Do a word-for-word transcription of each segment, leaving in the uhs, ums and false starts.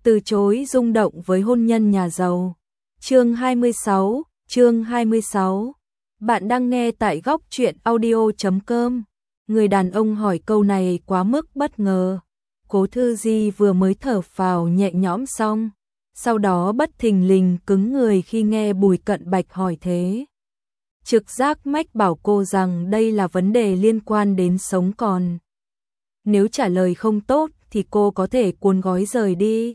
từ chối rung động với hôn nhân nhà giàu. Chương hai mươi sáu, chương hai mươi sáu. Bạn đang nghe tại góc truyện audio chấm com. Người đàn ông hỏi câu này quá mức bất ngờ. Cố Thư Di vừa mới thở phào nhẹ nhõm xong, sau đó bất thình lình cứng người khi nghe Bùi Cận Bạch hỏi thế. Trực giác mách bảo cô rằng đây là vấn đề liên quan đến sống còn. Nếu trả lời không tốt thì cô có thể cuốn gói rời đi.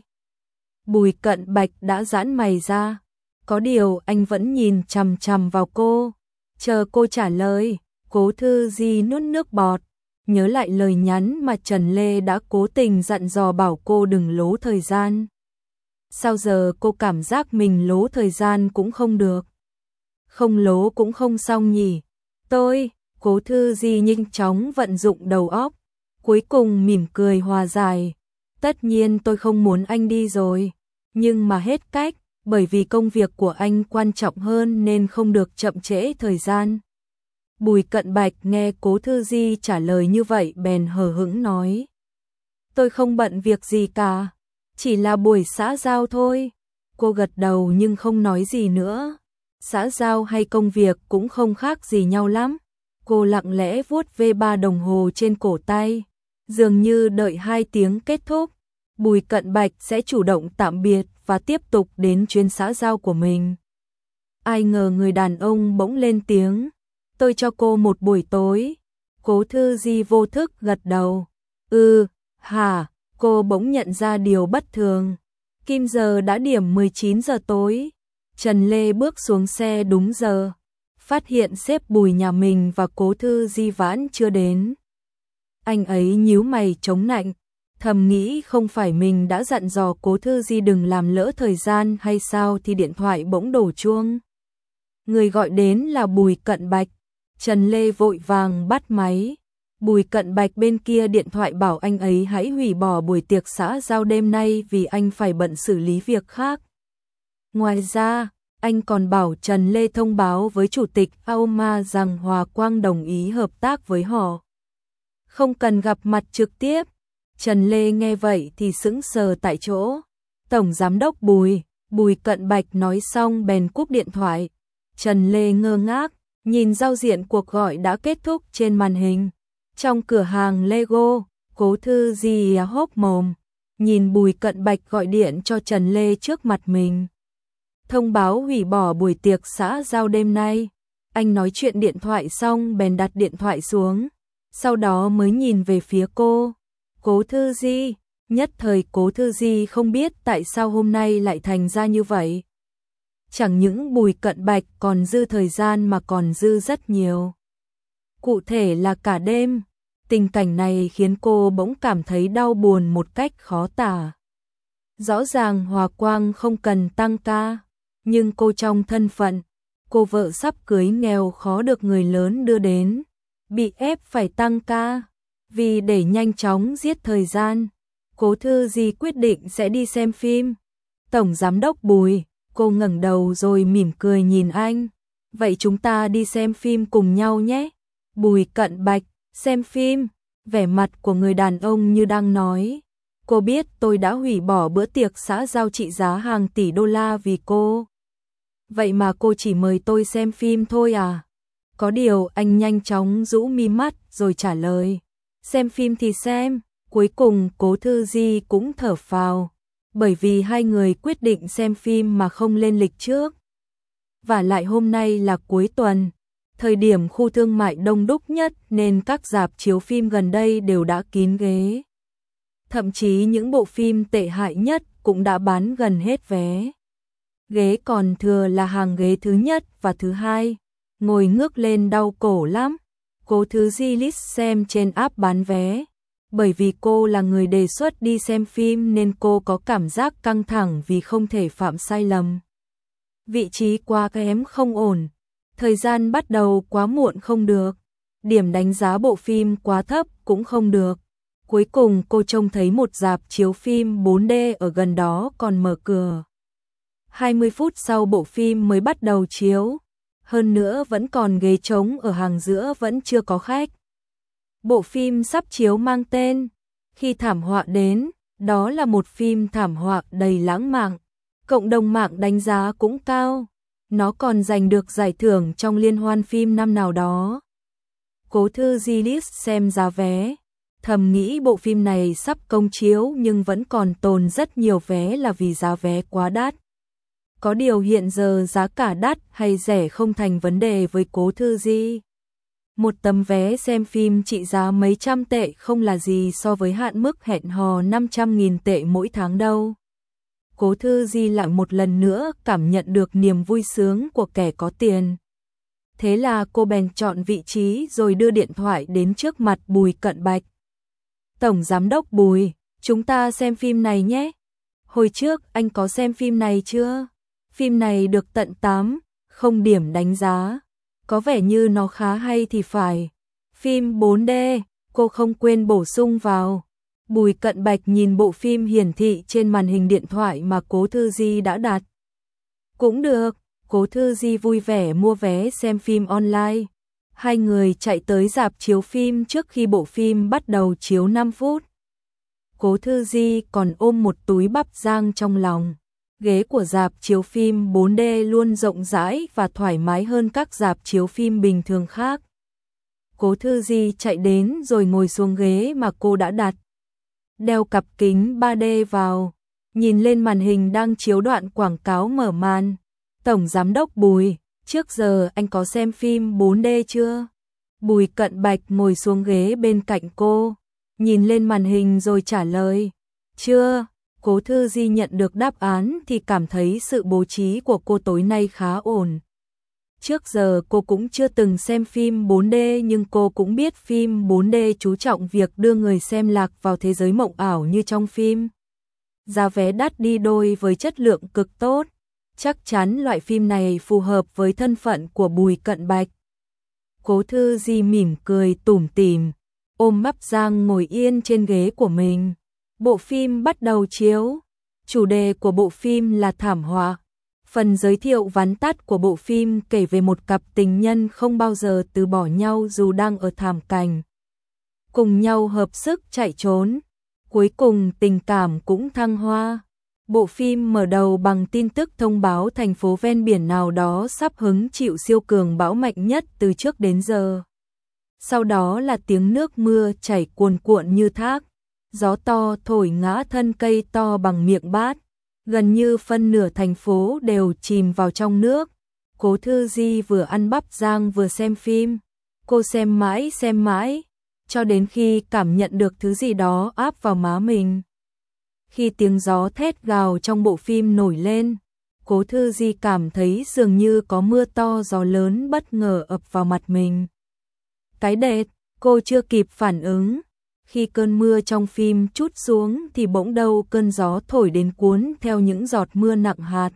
Bùi Cận Bạch đã giãn mày ra, có điều anh vẫn nhìn chằm chằm vào cô, chờ cô trả lời. Cố Thư Di nuốt nước bọt, nhớ lại lời nhắn mà Trần Lê đã cố tình dặn dò bảo cô đừng lố thời gian. Sao giờ cô cảm giác mình lố thời gian cũng không được. Không lố cũng không xong nhỉ. Tôi, Cố Thư Di nhanh chóng vận dụng đầu óc, cuối cùng mỉm cười hòa giải. Tất nhiên tôi không muốn anh đi rồi, nhưng mà hết cách, bởi vì công việc của anh quan trọng hơn nên không được chậm trễ thời gian. Bùi Cận Bạch nghe Cố Thư Di trả lời như vậy bèn hờ hững nói. Tôi không bận việc gì cả, chỉ là buổi xã giao thôi. Cô gật đầu nhưng không nói gì nữa. Xã giao hay công việc cũng không khác gì nhau lắm. Cô lặng lẽ vuốt ve ba đồng hồ trên cổ tay, dường như đợi hai tiếng kết thúc, Bùi Cận Bạch sẽ chủ động tạm biệt và tiếp tục đến chuyến xã giao của mình. Ai ngờ người đàn ông bỗng lên tiếng. Tôi cho cô một buổi tối. Cố Thư Di vô thức gật đầu. Ừ, hả? Cô bỗng nhận ra điều bất thường. Kim giờ đã điểm mười chín giờ tối. Trần Lê bước xuống xe đúng giờ, phát hiện sếp Bùi nhà mình và Cố Thư Di vãn chưa đến. Anh ấy nhíu mày chống nạnh, thầm nghĩ không phải mình đã dặn dò Cố Thư Di đừng làm lỡ thời gian hay sao thì điện thoại bỗng đổ chuông. Người gọi đến là Bùi Cận Bạch. Trần Lê vội vàng bắt máy. Bùi Cận Bạch bên kia điện thoại bảo anh ấy hãy hủy bỏ buổi tiệc xã giao đêm nay vì anh phải bận xử lý việc khác. Ngoài ra, anh còn bảo Trần Lê thông báo với Chủ tịch a o em a rằng Hòa Quang đồng ý hợp tác với họ. Không cần gặp mặt trực tiếp. Trần Lê nghe vậy thì sững sờ tại chỗ. Tổng Giám đốc Bùi, Bùi Cận Bạch nói xong bèn cúp điện thoại. Trần Lê ngơ ngác, nhìn giao diện cuộc gọi đã kết thúc trên màn hình. Trong cửa hàng Lego, Cố Thư Di hốc mồm, nhìn Bùi Cận Bạch gọi điện cho Trần Lê trước mặt mình. Thông báo hủy bỏ buổi tiệc xã giao đêm nay. Anh nói chuyện điện thoại xong bèn đặt điện thoại xuống, sau đó mới nhìn về phía cô. Cố Thư Di, nhất thời Cố Thư Di không biết tại sao hôm nay lại thành ra như vậy. Chẳng những Bùi Cận Bạch còn dư thời gian mà còn dư rất nhiều. Cụ thể là cả đêm. Tình cảnh này khiến cô bỗng cảm thấy đau buồn một cách khó tả. Rõ ràng Hòa Quang không cần tăng ca, nhưng cô trong thân phận cô vợ sắp cưới nghèo khó được người lớn đưa đến, bị ép phải tăng ca. Vì để nhanh chóng giết thời gian, Cố Thư Di quyết định sẽ đi xem phim. Tổng Giám đốc Bùi, cô ngẩng đầu rồi mỉm cười nhìn anh. Vậy chúng ta đi xem phim cùng nhau nhé. Bùi Cận Bạch, xem phim, vẻ mặt của người đàn ông như đang nói. Cô biết tôi đã hủy bỏ bữa tiệc xã giao trị giá hàng tỷ đô la vì cô. Vậy mà cô chỉ mời tôi xem phim thôi à? Có điều anh nhanh chóng rũ mi mắt rồi trả lời. Xem phim thì xem. Cuối cùng Cố Thư Di cũng thở phào, bởi vì hai người quyết định xem phim mà không lên lịch trước. Và lại hôm nay là cuối tuần, thời điểm khu thương mại đông đúc nhất nên các rạp chiếu phim gần đây đều đã kín ghế. Thậm chí những bộ phim tệ hại nhất cũng đã bán gần hết vé. Ghế còn thừa là hàng ghế thứ nhất và thứ hai, ngồi ngước lên đau cổ lắm. Cố Thư Di list xem trên app bán vé. Bởi vì cô là người đề xuất đi xem phim nên cô có cảm giác căng thẳng vì không thể phạm sai lầm. Vị trí quá kém không ổn, thời gian bắt đầu quá muộn không được, điểm đánh giá bộ phim quá thấp cũng không được. Cuối cùng cô trông thấy một rạp chiếu phim bốn D ở gần đó còn mở cửa. hai mươi phút sau bộ phim mới bắt đầu chiếu, hơn nữa vẫn còn ghế trống ở hàng giữa vẫn chưa có khách. Bộ phim sắp chiếu mang tên Khi thảm họa đến, Đó là một phim thảm họa đầy lãng mạn, cộng đồng mạng đánh giá cũng cao. Nó còn giành được giải thưởng trong liên hoan phim năm nào đó. Cố Thư Di list xem giá vé, thầm nghĩ bộ phim này sắp công chiếu nhưng vẫn còn tồn rất nhiều vé là vì giá vé quá đắt. Có điều hiện giờ giá cả đắt hay rẻ không thành vấn đề với Cố Thư Di. Một tấm vé xem phim trị giá mấy trăm tệ không là gì so với hạn mức hẹn hò năm trăm nghìn tệ mỗi tháng đâu. Cố Thư Di lại một lần nữa cảm nhận được niềm vui sướng của kẻ có tiền. Thế là cô bèn chọn vị trí rồi đưa điện thoại đến trước mặt Bùi Cận Bạch. Tổng Giám đốc Bùi, chúng ta xem phim này nhé. Hồi trước anh có xem phim này chưa? Phim này được tận tám, không điểm đánh giá. Có vẻ như nó khá hay thì phải. Phim bốn D, cô không quên bổ sung vào. Bùi Cận Bạch nhìn bộ phim hiển thị trên màn hình điện thoại mà Cố Thư Di đã đặt. Cũng được, Cố Thư Di vui vẻ mua vé xem phim online. Hai người chạy tới rạp chiếu phim trước khi bộ phim bắt đầu chiếu năm phút. Cố Thư Di còn ôm một túi bắp rang trong lòng. Ghế của rạp chiếu phim bốn D luôn rộng rãi và thoải mái hơn các rạp chiếu phim bình thường khác. Cố Thư Di chạy đến rồi ngồi xuống ghế mà cô đã đặt. Đeo cặp kính ba D vào, nhìn lên màn hình đang chiếu đoạn quảng cáo mở màn. Tổng Giám đốc Bùi, trước giờ anh có xem phim bốn D chưa? Bùi Cận Bạch ngồi xuống ghế bên cạnh cô, nhìn lên màn hình rồi trả lời. Chưa. Cố Thư Di nhận được đáp án thì cảm thấy sự bố trí của cô tối nay khá ổn. Trước giờ cô cũng chưa từng xem phim bốn D nhưng cô cũng biết phim bốn D chú trọng việc đưa người xem lạc vào thế giới mộng ảo như trong phim. Giá vé đắt đi đôi với chất lượng cực tốt. Chắc chắn loại phim này phù hợp với thân phận của Bùi Cận Bạch. Cố Thư Di mỉm cười tủm tỉm, ôm bắp rang ngồi yên trên ghế của mình. Bộ phim bắt đầu chiếu. Chủ đề của bộ phim là thảm họa. Phần giới thiệu vắn tắt của bộ phim kể về một cặp tình nhân không bao giờ từ bỏ nhau dù đang ở thảm cảnh. Cùng nhau hợp sức chạy trốn. Cuối cùng tình cảm cũng thăng hoa. Bộ phim mở đầu bằng tin tức thông báo thành phố ven biển nào đó sắp hứng chịu siêu cường bão mạnh nhất từ trước đến giờ. Sau đó là tiếng nước mưa chảy cuồn cuộn như thác. Gió to thổi ngã thân cây to bằng miệng bát. Gần như phân nửa thành phố đều chìm vào trong nước. Cố Thư Di vừa ăn bắp rang vừa xem phim. Cô xem mãi xem mãi, cho đến khi cảm nhận được thứ gì đó áp vào má mình. Khi tiếng gió thét gào trong bộ phim nổi lên, Cố Thư Di cảm thấy dường như có mưa to gió lớn bất ngờ ập vào mặt mình. Cái đệt, cô chưa kịp phản ứng. Khi cơn mưa trong phim trút xuống thì bỗng đâu cơn gió thổi đến cuốn theo những giọt mưa nặng hạt.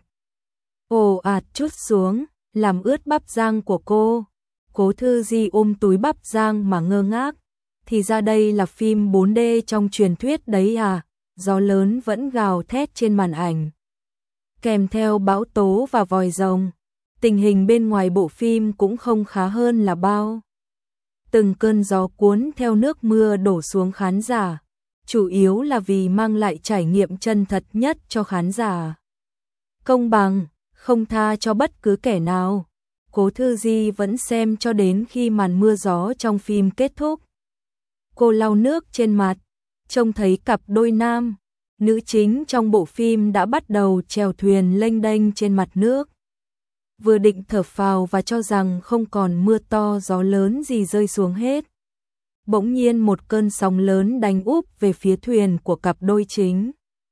Ồ ạt trút xuống, làm ướt bắp rang của cô. Cố Thư Di ôm túi bắp rang mà ngơ ngác. Thì ra đây là phim bốn D trong truyền thuyết đấy à, gió lớn vẫn gào thét trên màn ảnh. Kèm theo bão tố và vòi rồng, tình hình bên ngoài bộ phim cũng không khá hơn là bao. Từng cơn gió cuốn theo nước mưa đổ xuống khán giả, chủ yếu là vì mang lại trải nghiệm chân thật nhất cho khán giả. Công bằng, không tha cho bất cứ kẻ nào. Cố Thư Di vẫn xem cho đến khi màn mưa gió trong phim kết thúc. Cô lau nước trên mặt, trông thấy cặp đôi nam, nữ chính trong bộ phim đã bắt đầu chèo thuyền lênh đênh trên mặt nước. Vừa định thở phào và cho rằng không còn mưa to gió lớn gì rơi xuống hết. Bỗng nhiên một cơn sóng lớn đánh úp về phía thuyền của cặp đôi chính.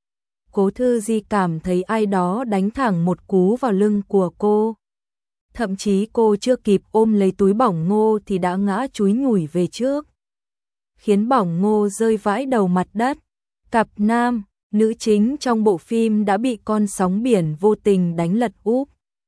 Cố Thư Di cảm thấy ai đó đánh thẳng một cú vào lưng của cô. Thậm chí cô chưa kịp ôm lấy túi bỏng ngô thì đã ngã chúi nhủi về trước, khiến bỏng ngô rơi vãi đầu mặt đất. Cặp nam, nữ chính trong bộ phim đã bị con sóng biển vô tình đánh lật úp.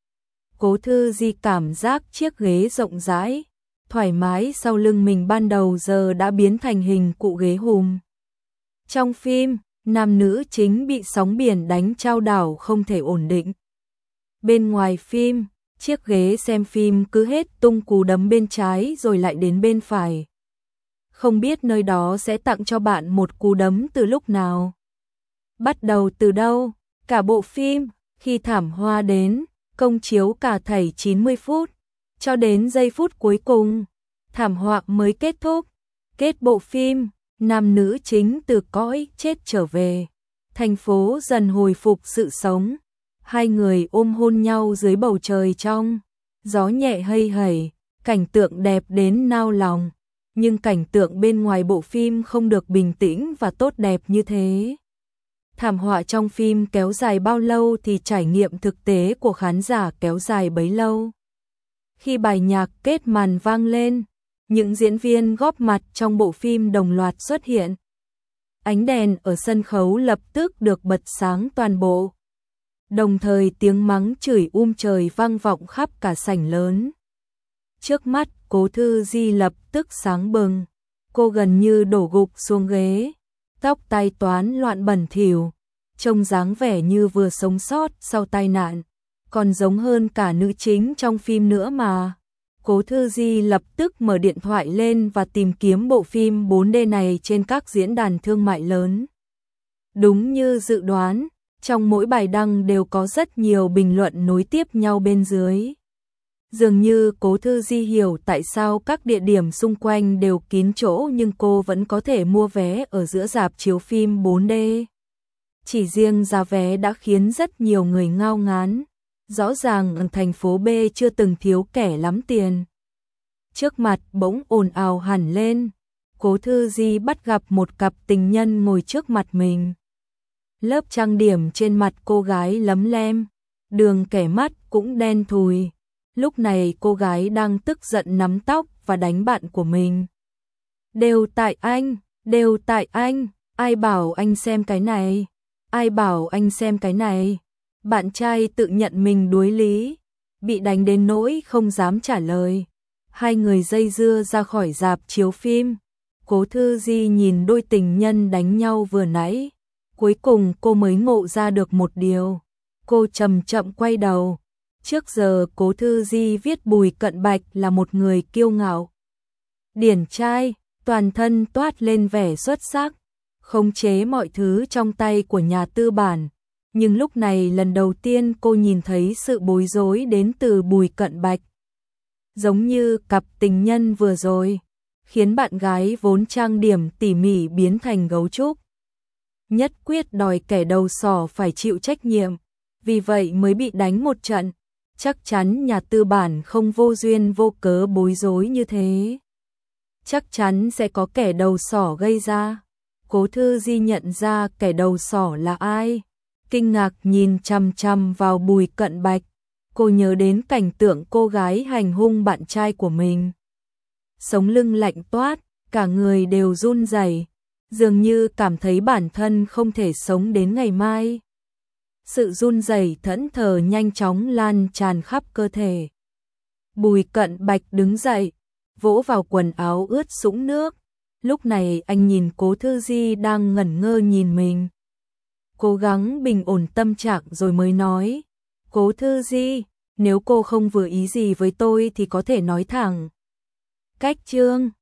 Cố Thư Di cảm giác chiếc ghế rộng rãi, thoải mái sau lưng mình ban đầu giờ đã biến thành hình cụ ghế hùm. Trong phim, nam nữ chính bị sóng biển đánh chao đảo không thể ổn định. Bên ngoài phim, chiếc ghế xem phim cứ hết tung cú đấm bên trái rồi lại đến bên phải. Không biết nơi đó sẽ tặng cho bạn một cú đấm từ lúc nào. Bắt đầu từ đâu? Cả bộ phim, khi thảm hoa đến, công chiếu cả thảy chín mươi phút, cho đến giây phút cuối cùng, thảm họa mới kết thúc. Kết bộ phim, nam nữ chính từ cõi chết trở về, thành phố dần hồi phục sự sống. Hai người ôm hôn nhau dưới bầu trời trong gió nhẹ hây hẩy, cảnh tượng đẹp đến nao lòng. Nhưng cảnh tượng bên ngoài bộ phim không được bình tĩnh và tốt đẹp như thế. Thảm họa trong phim kéo dài bao lâu thì trải nghiệm thực tế của khán giả kéo dài bấy lâu. Khi bài nhạc kết màn vang lên, những diễn viên góp mặt trong bộ phim đồng loạt xuất hiện. Ánh đèn ở sân khấu lập tức được bật sáng toàn bộ. Đồng thời tiếng mắng chửi um trời vang vọng khắp cả sảnh lớn. Trước mắt Cố Thư Di lập tức sáng bừng, cô gần như đổ gục xuống ghế, tóc tai toán loạn bẩn thỉu, trông dáng vẻ như vừa sống sót sau tai nạn, còn giống hơn cả nữ chính trong phim nữa mà. Cố Thư Di lập tức mở điện thoại lên và tìm kiếm bộ phim bốn D này trên các diễn đàn thương mại lớn. Đúng như dự đoán, trong mỗi bài đăng đều có rất nhiều bình luận nối tiếp nhau bên dưới. Dường như Cố Thư Di hiểu tại sao các địa điểm xung quanh đều kín chỗ nhưng cô vẫn có thể mua vé ở giữa rạp chiếu phim bốn D. Chỉ riêng giá vé đã khiến rất nhiều người ngao ngán. Rõ ràng ở thành phố B chưa từng thiếu kẻ lắm tiền. Trước mặt bỗng ồn ào hẳn lên. Cố Thư Di bắt gặp một cặp tình nhân ngồi trước mặt mình. Lớp trang điểm trên mặt cô gái lấm lem, đường kẻ mắt cũng đen thùi. Lúc này cô gái đang tức giận nắm tóc và đánh bạn của mình. Đều tại anh, đều tại anh, ai bảo anh xem cái này, ai bảo anh xem cái này. Bạn trai tự nhận mình đuối lý, bị đánh đến nỗi không dám trả lời. Hai người dây dưa ra khỏi rạp chiếu phim. Cố Thư Di nhìn đôi tình nhân đánh nhau vừa nãy. Cuối cùng cô mới ngộ ra được một điều. Cô chậm chậm quay đầu. Trước giờ Cố Thư Di viết Bùi Cận Bạch là một người kiêu ngạo, điển trai, toàn thân toát lên vẻ xuất sắc, khống chế mọi thứ trong tay của nhà tư bản. Nhưng lúc này lần đầu tiên cô nhìn thấy sự bối rối đến từ Bùi Cận Bạch. Giống như cặp tình nhân vừa rồi, khiến bạn gái vốn trang điểm tỉ mỉ biến thành gấu trúc. Nhất quyết đòi kẻ đầu sỏ phải chịu trách nhiệm, vì vậy mới bị đánh một trận. Chắc chắn nhà tư bản không vô duyên vô cớ bối rối như thế. Chắc chắn sẽ có kẻ đầu sỏ gây ra. Cố Thư Di nhận ra kẻ đầu sỏ là ai. Kinh ngạc nhìn chằm chằm vào Bùi Cận Bạch. Cô nhớ đến cảnh tượng cô gái hành hung bạn trai của mình. Sống lưng lạnh toát, cả người đều run rẩy, dường như cảm thấy bản thân không thể sống đến ngày mai. Sự run rẩy thẫn thờ nhanh chóng lan tràn khắp cơ thể. Bùi Cận Bạch đứng dậy, vỗ vào quần áo ướt sũng nước. Lúc này anh nhìn Cố Thư Di đang ngẩn ngơ nhìn mình. Cố gắng bình ổn tâm trạng rồi mới nói. Cố Thư Di, nếu cô không vừa ý gì với tôi thì có thể nói thẳng. Cách chương